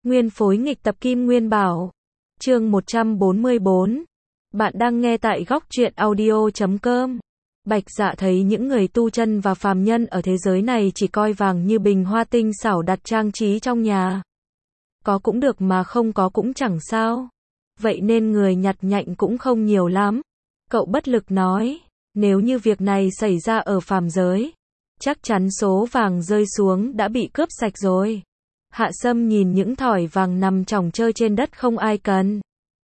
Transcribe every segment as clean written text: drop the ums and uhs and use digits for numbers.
Nguyên phối nghịch tập Kim Nguyên Bảo. Chương 144. Bạn đang nghe tại góc truyện audio.com. Bạch Dạ thấy những người tu chân và phàm nhân ở thế giới này chỉ coi vàng như bình hoa tinh xảo đặt trang trí trong nhà. Có cũng được mà không có cũng chẳng sao. Vậy nên người nhặt nhạnh cũng không nhiều lắm. Cậu bất lực nói, nếu như việc này xảy ra ở phàm giới, chắc chắn số vàng rơi xuống đã bị cướp sạch rồi. Hạ Sâm nhìn những thỏi vàng nằm chỏng chơ trên đất không ai cần.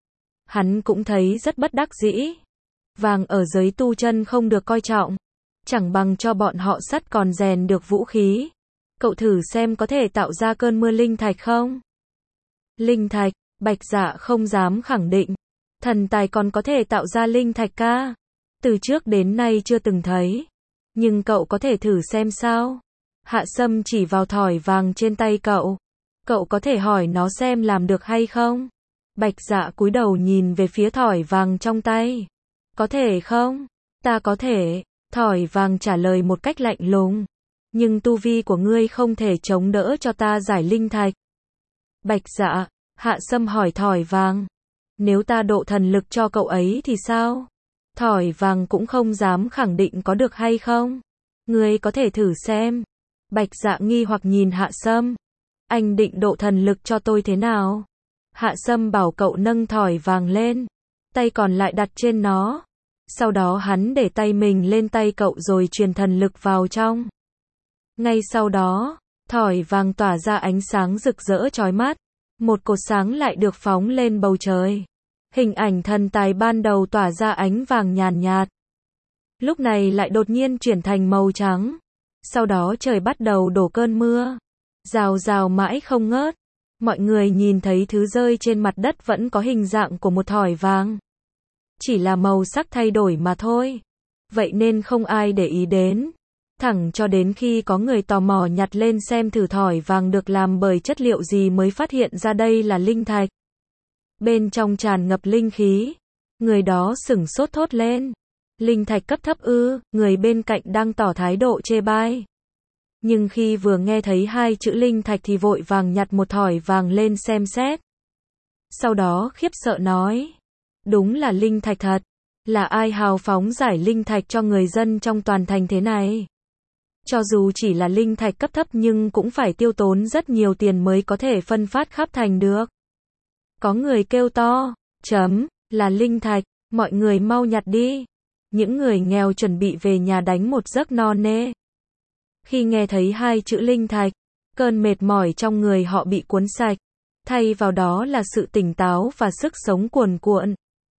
Hắn cũng thấy rất bất đắc dĩ. Vàng ở giới tu chân không được coi trọng. Chẳng bằng cho bọn họ sắt còn rèn được vũ khí. Cậu thử xem có thể tạo ra cơn mưa linh thạch không? Linh thạch, Bạch Dạ không dám khẳng định. Thần tài còn có thể tạo ra linh thạch ca. Từ trước đến nay chưa từng thấy. Nhưng cậu có thể thử xem sao? Hạ Sâm chỉ vào thỏi vàng trên tay cậu. Cậu có thể hỏi nó xem làm được hay không? Bạch Dạ cúi đầu nhìn về phía thỏi vàng trong tay. Có thể không? Ta có thể. Thỏi vàng trả lời một cách lạnh lùng. Nhưng tu vi của ngươi không thể chống đỡ cho ta giải linh thạch. Bạch Dạ, Hạ Sâm hỏi thỏi vàng. Nếu ta độ thần lực cho cậu ấy thì sao? Thỏi vàng cũng không dám khẳng định có được hay không. Ngươi có thể thử xem. Bạch Dạ nghi hoặc nhìn Hạ Sâm. Anh định độ thần lực cho tôi thế nào? Hạ Sâm bảo cậu nâng thỏi vàng lên. Tay còn lại đặt trên nó. Sau đó hắn để tay mình lên tay cậu rồi truyền thần lực vào trong. Ngay sau đó, thỏi vàng tỏa ra ánh sáng rực rỡ chói mắt. Một cột sáng lại được phóng lên bầu trời. Hình ảnh thần tài ban đầu tỏa ra ánh vàng nhàn nhạt. Lúc này lại đột nhiên chuyển thành màu trắng. Sau đó trời bắt đầu đổ cơn mưa. Rào rào mãi không ngớt. Mọi người nhìn thấy thứ rơi trên mặt đất vẫn có hình dạng của một thỏi vàng. Chỉ là màu sắc thay đổi mà thôi. Vậy nên không ai để ý đến. Thẳng cho đến khi có người tò mò nhặt lên xem thử thỏi vàng được làm bởi chất liệu gì mới phát hiện ra đây là linh thạch. Bên trong tràn ngập linh khí. Người đó sửng sốt thốt lên. Linh thạch cấp thấp ư? Người bên cạnh đang tỏ thái độ chê bai. Nhưng khi vừa nghe thấy hai chữ linh thạch thì vội vàng nhặt một thỏi vàng lên xem xét. Sau đó khiếp sợ nói. Đúng là linh thạch thật. Là ai hào phóng giải linh thạch cho người dân trong toàn thành thế này? Cho dù chỉ là linh thạch cấp thấp nhưng cũng phải tiêu tốn rất nhiều tiền mới có thể phân phát khắp thành được. Có người kêu to. Là linh thạch. Mọi người mau nhặt đi. Những người nghèo chuẩn bị về nhà đánh một giấc no nê. Khi nghe thấy hai chữ linh thạch, cơn mệt mỏi trong người họ bị cuốn sạch. Thay vào đó là sự tỉnh táo và sức sống cuồn cuộn.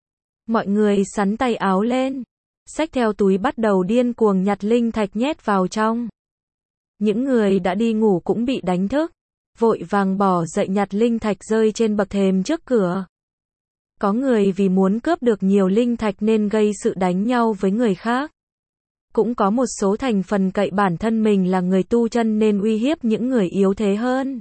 Mọi người xắn tay áo lên. Xách theo túi bắt đầu điên cuồng nhặt linh thạch nhét vào trong. Những người đã đi ngủ cũng bị đánh thức. Vội vàng bỏ dậy nhặt linh thạch rơi trên bậc thềm trước cửa. Có người vì muốn cướp được nhiều linh thạch nên gây sự đánh nhau với người khác. Cũng có một số thành phần cậy bản thân mình là người tu chân nên uy hiếp những người yếu thế hơn.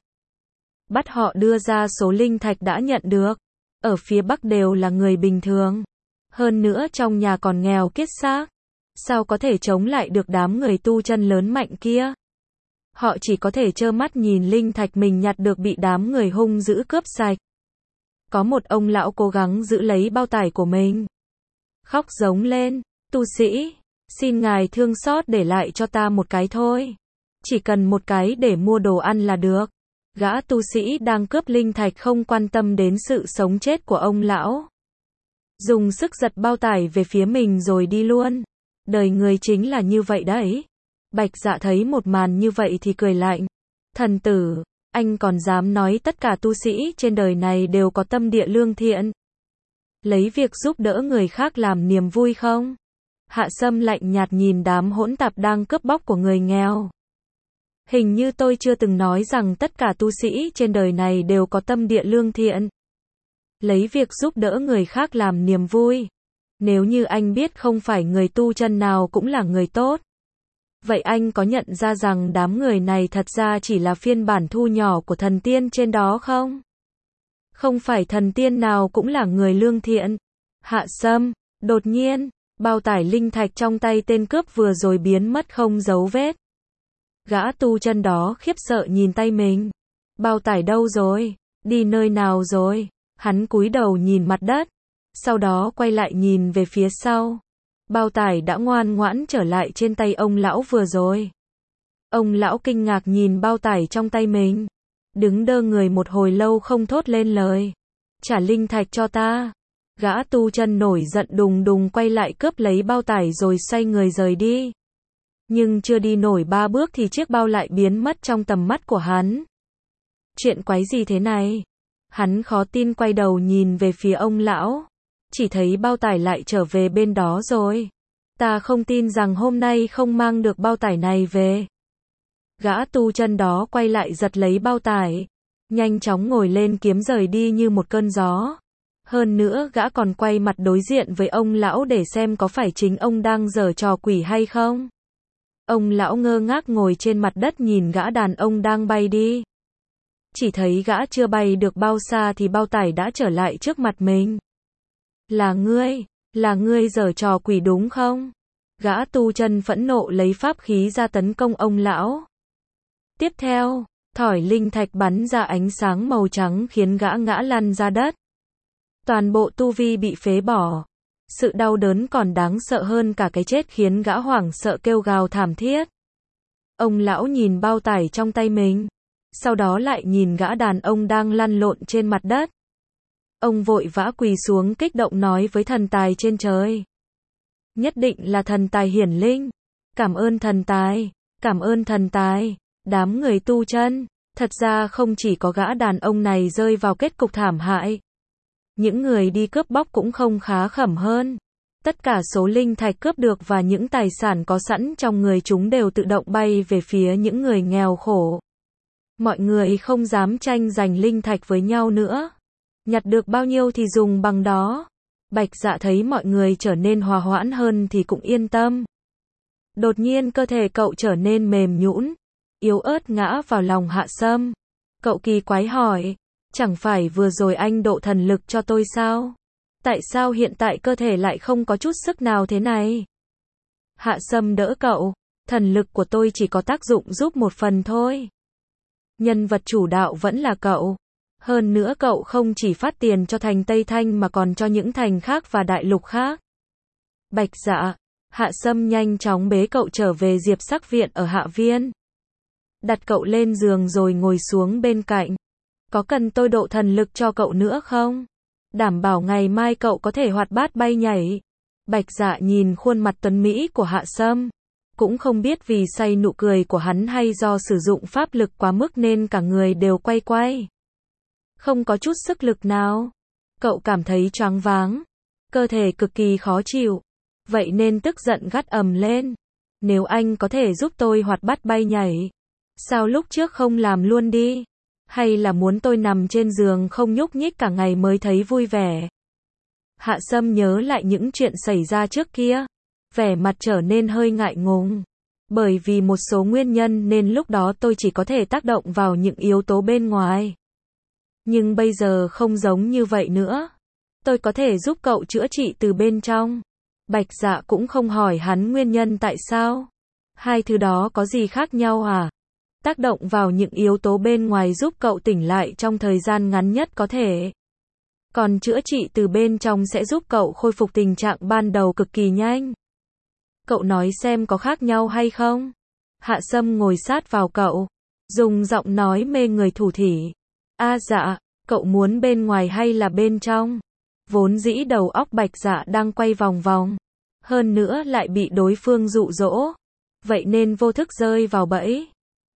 Bắt họ đưa ra số linh thạch đã nhận được. Ở phía Bắc đều là người bình thường. Hơn nữa trong nhà còn nghèo kiết xác. Sao có thể chống lại được đám người tu chân lớn mạnh kia? Họ chỉ có thể trơ mắt nhìn linh thạch mình nhặt được bị đám người hung dữ cướp sạch. Có một ông lão cố gắng giữ lấy bao tải của mình. Khóc giống lên. Tu sĩ, xin ngài thương xót để lại cho ta một cái thôi. Chỉ cần một cái để mua đồ ăn là được. Gã tu sĩ đang cướp linh thạch không quan tâm đến sự sống chết của ông lão. Dùng sức giật bao tải về phía mình rồi đi luôn. Đời người chính là như vậy đấy. Bạch Dạ thấy một màn như vậy thì cười lạnh. Thần tử, anh còn dám nói tất cả tu sĩ trên đời này đều có tâm địa lương thiện. Lấy việc giúp đỡ người khác làm niềm vui không? Hạ Sâm lạnh nhạt nhìn đám hỗn tạp đang cướp bóc của người nghèo. Hình như tôi chưa từng nói rằng tất cả tu sĩ trên đời này đều có tâm địa lương thiện. Lấy việc giúp đỡ người khác làm niềm vui. Nếu như anh biết không phải người tu chân nào cũng là người tốt. Vậy anh có nhận ra rằng đám người này thật ra chỉ là phiên bản thu nhỏ của thần tiên trên đó không? Không phải thần tiên nào cũng là người lương thiện. Hạ Sâm, đột nhiên, bao tải linh thạch trong tay tên cướp vừa rồi biến mất không dấu vết. Gã tu chân đó khiếp sợ nhìn tay mình. Bao tải đâu rồi? Đi nơi nào rồi? Hắn cúi đầu nhìn mặt đất, sau đó quay lại nhìn về phía sau. Bao tải đã ngoan ngoãn trở lại trên tay ông lão vừa rồi. Ông lão kinh ngạc nhìn bao tải trong tay mình, đứng đơ người một hồi lâu không thốt lên lời. Trả linh thạch cho ta. Gã tu chân nổi giận đùng đùng quay lại cướp lấy bao tải rồi xoay người rời đi. Nhưng chưa đi nổi 3 bước thì chiếc bao lại biến mất trong tầm mắt của hắn. Chuyện quái gì thế này? Hắn khó tin quay đầu nhìn về phía ông lão. Chỉ thấy bao tải lại trở về bên đó rồi. Ta không tin rằng hôm nay không mang được bao tải này về. Gã tu chân đó quay lại giật lấy bao tải, nhanh chóng ngồi lên kiếm rời đi như một cơn gió. Hơn nữa gã còn quay mặt đối diện với ông lão để xem có phải chính ông đang giở trò quỷ hay không. Ông lão ngơ ngác ngồi trên mặt đất nhìn gã đàn ông đang bay đi. Chỉ thấy gã chưa bay được bao xa thì bao tải đã trở lại trước mặt mình. Là ngươi giở trò quỷ đúng không? Gã tu chân phẫn nộ lấy pháp khí ra tấn công ông lão. Tiếp theo, thỏi linh thạch bắn ra ánh sáng màu trắng khiến gã ngã lăn ra đất. Toàn bộ tu vi bị phế bỏ. Sự đau đớn còn đáng sợ hơn cả cái chết khiến gã hoảng sợ kêu gào thảm thiết. Ông lão nhìn bao tải trong tay mình, sau đó lại nhìn gã đàn ông đang lăn lộn trên mặt đất. Ông vội vã quỳ xuống kích động nói với thần tài trên trời. Nhất định là thần tài hiển linh. Cảm ơn thần tài, cảm ơn thần tài. Đám người tu chân, thật ra không chỉ có gã đàn ông này rơi vào kết cục thảm hại. Những người đi cướp bóc cũng không khá khẩm hơn. Tất cả số linh thạch cướp được và những tài sản có sẵn trong người chúng đều tự động bay về phía những người nghèo khổ. Mọi người không dám tranh giành linh thạch với nhau nữa. Nhặt được bao nhiêu thì dùng bằng đó. Bạch Dạ thấy mọi người trở nên hòa hoãn hơn thì cũng yên tâm. Đột nhiên cơ thể cậu trở nên mềm nhũn, yếu ớt ngã vào lòng Hạ Sâm. Cậu kỳ quái hỏi, chẳng phải vừa rồi anh độ thần lực cho tôi sao? Tại sao hiện tại cơ thể lại không có chút sức nào thế này? Hạ Sâm đỡ cậu, thần lực của tôi chỉ có tác dụng giúp một phần thôi. Nhân vật chủ đạo vẫn là cậu. Hơn nữa cậu không chỉ phát tiền cho thành Tây Thanh mà còn cho những thành khác và đại lục khác. Bạch Dạ, Hạ Sâm nhanh chóng bế cậu trở về Diệp Sắc Viện ở Hạ Viên. Đặt cậu lên giường rồi ngồi xuống bên cạnh. Có cần tôi độ thần lực cho cậu nữa không? Đảm bảo ngày mai cậu có thể hoạt bát bay nhảy. Bạch Dạ nhìn khuôn mặt tuấn mỹ của Hạ Sâm. Cũng không biết vì say nụ cười của hắn hay do sử dụng pháp lực quá mức nên cả người đều quay quay. Không có chút sức lực nào. Cậu cảm thấy choáng váng. Cơ thể cực kỳ khó chịu. Vậy nên tức giận gắt ầm lên. Nếu anh có thể giúp tôi hoạt bát bay nhảy, sao lúc trước không làm luôn đi? Hay là muốn tôi nằm trên giường không nhúc nhích cả ngày mới thấy vui vẻ? Hạ Sâm nhớ lại những chuyện xảy ra trước kia. Vẻ mặt trở nên hơi ngại ngùng. Bởi vì một số nguyên nhân nên lúc đó tôi chỉ có thể tác động vào những yếu tố bên ngoài. Nhưng bây giờ không giống như vậy nữa. Tôi có thể giúp cậu chữa trị từ bên trong. Bạch Dạ cũng không hỏi hắn nguyên nhân tại sao. Hai thứ đó có gì khác nhau à? Tác động vào những yếu tố bên ngoài giúp cậu tỉnh lại trong thời gian ngắn nhất có thể. Còn chữa trị từ bên trong sẽ giúp cậu khôi phục tình trạng ban đầu cực kỳ nhanh. Cậu nói xem có khác nhau hay không? Hạ Sâm ngồi sát vào cậu, dùng giọng nói mê người thủ thỉ. Dạ, cậu muốn bên ngoài hay là bên trong? Vốn dĩ đầu óc Bạch Dạ đang quay vòng vòng. Hơn nữa lại bị đối phương dụ dỗ. Vậy nên vô thức rơi vào bẫy.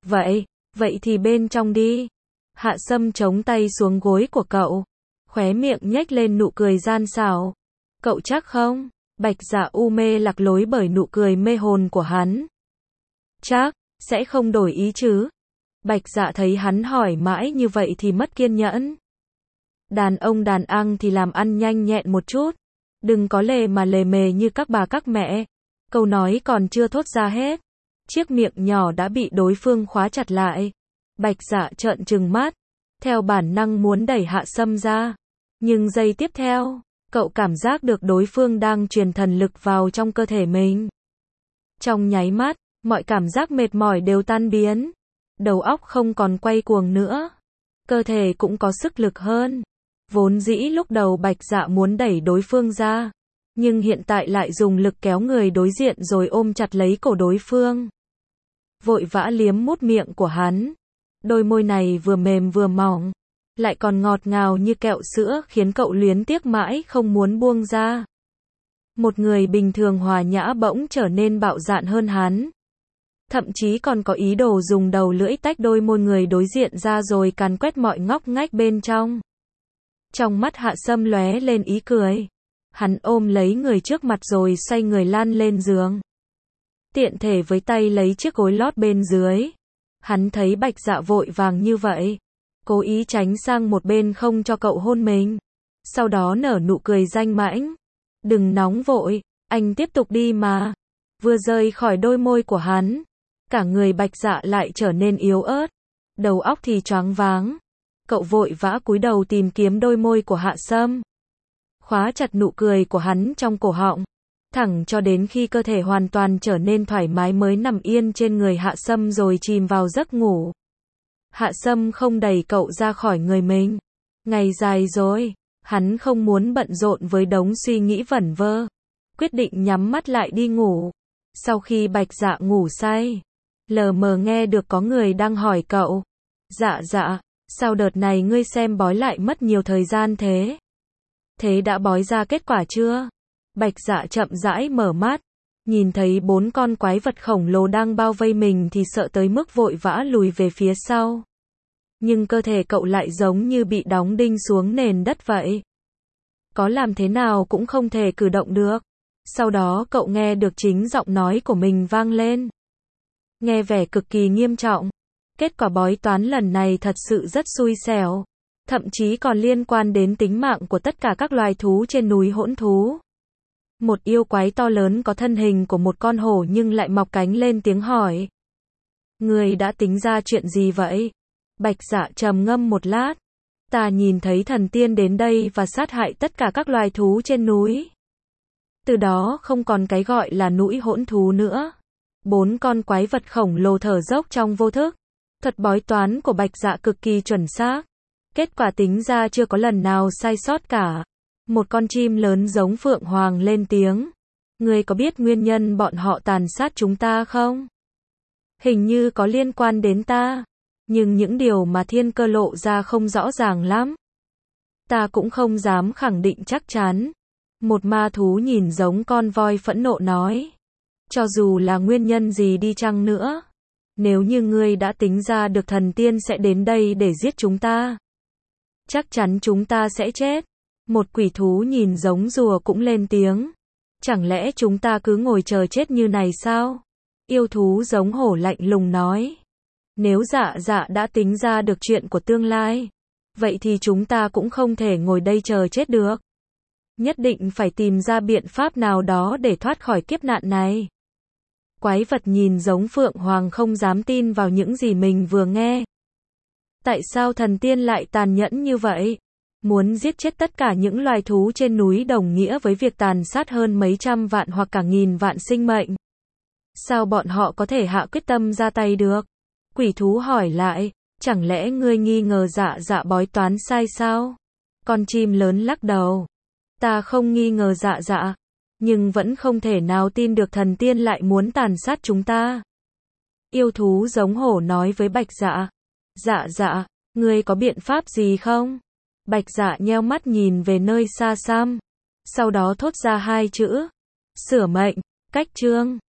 Vậy thì bên trong đi. Hạ Sâm chống tay xuống gối của cậu. Khóe miệng nhếch lên nụ cười gian xảo. Cậu chắc không? Bạch Dạ u mê lạc lối bởi nụ cười mê hồn của hắn. Chắc, sẽ không đổi ý chứ? Bạch Dạ thấy hắn hỏi mãi như vậy thì mất kiên nhẫn. Đàn ông đàn anh thì làm ăn nhanh nhẹn một chút. Đừng có lề mà lề mề như các bà các mẹ. Câu nói còn chưa thốt ra hết. Chiếc miệng nhỏ đã bị đối phương khóa chặt lại. Bạch Dạ trợn trừng mắt. Theo bản năng muốn đẩy Hạ Sâm ra. Nhưng giây tiếp theo, cậu cảm giác được đối phương đang truyền thần lực vào trong cơ thể mình. Trong nháy mắt, mọi cảm giác mệt mỏi đều tan biến. Đầu óc không còn quay cuồng nữa. cơ thể cũng có sức lực hơn. Vốn dĩ lúc đầu Bạch Dạ muốn đẩy đối phương ra, nhưng hiện tại lại dùng lực kéo người đối diện rồi ôm chặt lấy cổ đối phương. Vội vã liếm mút miệng của hắn. Đôi môi này vừa mềm vừa mỏng, lại còn ngọt ngào như kẹo sữa khiến cậu luyến tiếc mãi không muốn buông ra. Một người bình thường hòa nhã bỗng trở nên bạo dạn hơn hắn. Thậm chí còn có ý đồ dùng đầu lưỡi tách đôi môi người đối diện ra rồi càn quét mọi ngóc ngách bên trong. Trong mắt Hạ Sâm lóe lên ý cười. Hắn ôm lấy người trước mặt rồi xoay người lăn lên giường. Tiện thể với tay lấy chiếc gối lót bên dưới. Hắn thấy Bạch Dạ vội vàng như vậy, cố ý tránh sang một bên không cho cậu hôn mình. Sau đó nở nụ cười danh mãnh. Đừng nóng vội, anh tiếp tục đi mà. Vừa rời khỏi đôi môi của hắn, cả người Bạch Dạ lại trở nên yếu ớt, đầu óc thì choáng váng. Cậu vội vã cúi đầu tìm kiếm đôi môi của Hạ Sâm, khóa chặt nụ cười của hắn trong cổ họng, thẳng cho đến khi cơ thể hoàn toàn trở nên thoải mái mới nằm yên trên người Hạ Sâm rồi chìm vào giấc ngủ. Hạ Sâm không đẩy cậu ra khỏi người mình. Ngày dài rồi, hắn không muốn bận rộn với đống suy nghĩ vẩn vơ, quyết định nhắm mắt lại đi ngủ. Sau khi Bạch Dạ ngủ say, lờ mờ nghe được có người đang hỏi cậu. Dạ dạ, sao đợt này ngươi xem bói lại mất nhiều thời gian thế? Thế đã bói ra kết quả chưa? Bạch Dạ chậm rãi mở mắt, nhìn thấy 4 con quái vật khổng lồ đang bao vây mình thì sợ tới mức vội vã lùi về phía sau. Nhưng cơ thể cậu lại giống như bị đóng đinh xuống nền đất vậy. Có làm thế nào cũng không thể cử động được. Sau đó cậu nghe được chính giọng nói của mình vang lên. Nghe vẻ cực kỳ nghiêm trọng. Kết quả bói toán lần này thật sự rất xui xẻo. Thậm chí còn liên quan đến tính mạng của tất cả các loài thú trên núi Hỗn Thú. Một yêu quái to lớn có thân hình của một con hổ nhưng lại mọc cánh lên tiếng hỏi. Người đã tính ra chuyện gì vậy? Bạch Dạ trầm ngâm một lát. Ta nhìn thấy thần tiên đến đây và sát hại tất cả các loài thú trên núi. Từ đó không còn cái gọi là núi Hỗn Thú nữa. 4 con quái vật khổng lồ thở dốc trong vô thức. Thuật bói toán của Bạch Dạ cực kỳ chuẩn xác. Kết quả tính ra chưa có lần nào sai sót cả. Một con chim lớn giống phượng hoàng lên tiếng. Ngươi có biết nguyên nhân bọn họ tàn sát chúng ta không? Hình như có liên quan đến ta. Nhưng những điều mà Thiên Cơ lộ ra không rõ ràng lắm. Ta cũng không dám khẳng định chắc chắn. Một ma thú nhìn giống con voi phẫn nộ nói. Cho dù là nguyên nhân gì đi chăng nữa. Nếu như ngươi đã tính ra được thần tiên sẽ đến đây để giết chúng ta. Chắc chắn chúng ta sẽ chết. Một quỷ thú nhìn giống rùa cũng lên tiếng. Chẳng lẽ chúng ta cứ ngồi chờ chết như này sao? Yêu thú giống hổ lạnh lùng nói. Nếu Dạ Dạ đã tính ra được chuyện của tương lai, vậy thì chúng ta cũng không thể ngồi đây chờ chết được. Nhất định phải tìm ra biện pháp nào đó để thoát khỏi kiếp nạn này. Quái vật nhìn giống phượng hoàng không dám tin vào những gì mình vừa nghe. Tại sao thần tiên lại tàn nhẫn như vậy? Muốn giết chết tất cả những loài thú trên núi đồng nghĩa với việc tàn sát hơn mấy trăm vạn hoặc cả nghìn vạn sinh mệnh. Sao bọn họ có thể hạ quyết tâm ra tay được? Quỷ thú hỏi lại, chẳng lẽ ngươi nghi ngờ Dạ Dạ bói toán sai sao? Con chim lớn lắc đầu. Ta không nghi ngờ Dạ Dạ, nhưng vẫn không thể nào tin được thần tiên lại muốn tàn sát chúng ta. Yêu thú giống hổ nói với Bạch Dạ. Dạ Dạ, ngươi có biện pháp gì không? Bạch Dạ nheo mắt nhìn về nơi xa xăm, sau đó thốt ra 2 chữ. Sửa mệnh, cách chương.